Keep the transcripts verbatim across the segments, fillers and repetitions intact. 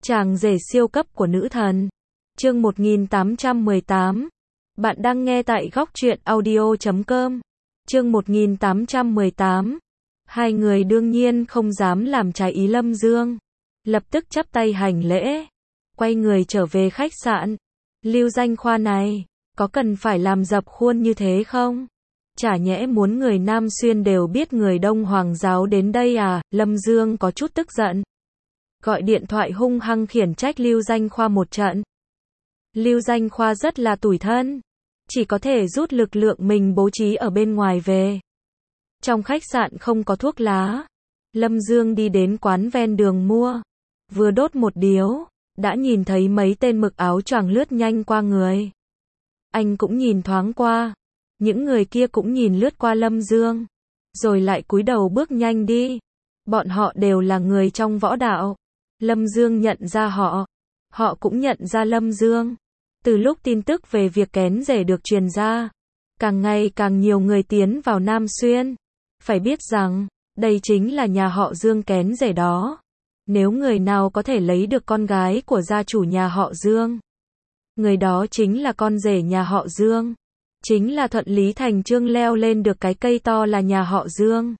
Chàng rể siêu cấp của nữ thần. Chương một nghìn tám trăm mười tám. Bạn đang nghe tại góc truyện audio chấm com. Chương một nghìn tám trăm mười tám. Hai người đương nhiên không dám làm trái ý Lâm Dương. Lập tức chắp tay hành lễ. Quay người trở về khách sạn. Lưu Danh Khoa này, có cần phải làm dập khuôn như thế không? Chả nhẽ muốn người Nam Xuyên đều biết người Đông Hoàng giáo đến đây à? Lâm Dương có chút tức giận. Gọi điện thoại hung hăng khiển trách Lưu Danh Khoa một trận. Lưu Danh Khoa rất là tủi thân. Chỉ có thể rút lực lượng mình bố trí ở bên ngoài về. Trong khách sạn không có thuốc lá. Lâm Dương đi đến quán ven đường mua. Vừa đốt một điếu, đã nhìn thấy mấy tên mặc áo choàng lướt nhanh qua người. Anh cũng nhìn thoáng qua. Những người kia cũng nhìn lướt qua Lâm Dương. Rồi lại cúi đầu bước nhanh đi. Bọn họ đều là người trong võ đạo. Lâm Dương nhận ra họ. Họ cũng nhận ra Lâm Dương. Từ lúc tin tức về việc kén rể được truyền ra, càng ngày càng nhiều người tiến vào Nam Xuyên. Phải biết rằng, đây chính là nhà họ Dương kén rể đó. Nếu người nào có thể lấy được con gái của gia chủ nhà họ Dương, người đó chính là con rể nhà họ Dương. Chính là thuận lý thành trương leo lên được cái cây to là nhà họ Dương.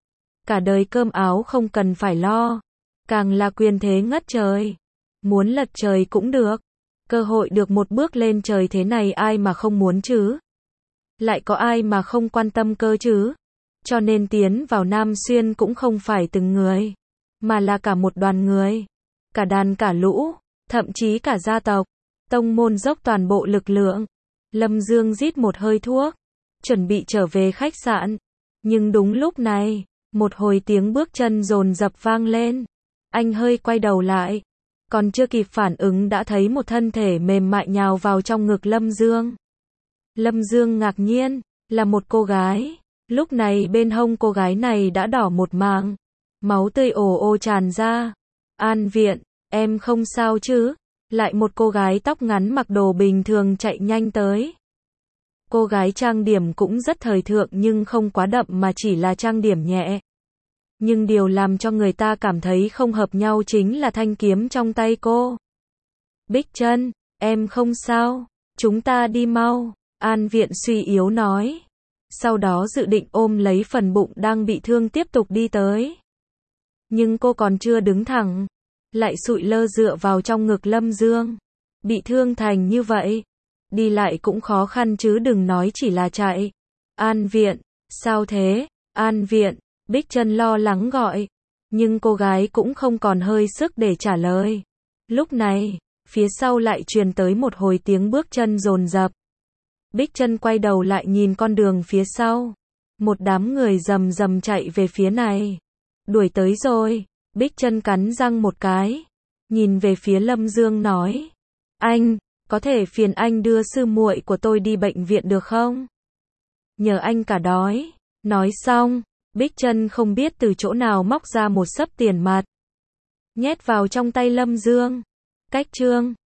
Cả đời cơm áo không cần phải lo. Càng là quyền thế ngất trời. Muốn lật trời cũng được. Cơ hội được một bước lên trời thế này ai mà không muốn chứ? Lại có ai mà không quan tâm cơ chứ? Cho nên tiến vào Nam Xuyên cũng không phải từng người, mà là cả một đoàn người. Cả đàn cả lũ, thậm chí cả gia tộc, tông môn dốc toàn bộ lực lượng. Lâm Dương rít một hơi thuốc, chuẩn bị trở về khách sạn. Nhưng đúng lúc này, một hồi tiếng bước chân dồn dập vang lên. Anh hơi quay đầu lại. Còn chưa kịp phản ứng đã thấy một thân thể mềm mại nhào vào trong ngực Lâm Dương. Lâm Dương ngạc nhiên, là một cô gái. Lúc này bên hông cô gái này đã đỏ một mảng. Máu tươi ồ ồ tràn ra. An Viện, em không sao chứ? Lại một cô gái tóc ngắn mặc đồ bình thường chạy nhanh tới. Cô gái trang điểm cũng rất thời thượng nhưng không quá đậm mà chỉ là trang điểm nhẹ. Nhưng điều làm cho người ta cảm thấy không hợp nhau chính là thanh kiếm trong tay cô. Bích Trân, em không sao, chúng ta đi mau, An Viện suy yếu nói. Sau đó dự định ôm lấy phần bụng đang bị thương tiếp tục đi tới. Nhưng cô còn chưa đứng thẳng, lại sụi lơ dựa vào trong ngực Lâm Dương. Bị thương thành như vậy, đi lại cũng khó khăn chứ đừng nói chỉ là chạy. An Viện, sao thế? An Viện, Bích Trân lo lắng gọi. Nhưng cô gái cũng không còn hơi sức để trả lời. Lúc này, phía sau lại truyền tới một hồi tiếng bước chân dồn dập. Bích Trân quay đầu lại nhìn con đường phía sau. Một đám người rầm rầm chạy về phía này. Đuổi tới rồi. Bích Trân cắn răng một cái. Nhìn về phía Lâm Dương nói. Anh, có thể phiền anh đưa sư muội của tôi đi bệnh viện được không? Nhờ anh cả đói. Nói xong, Bích Trân không biết từ chỗ nào móc ra một xấp tiền mặt. Nhét vào trong tay Lâm Dương. Cách chương.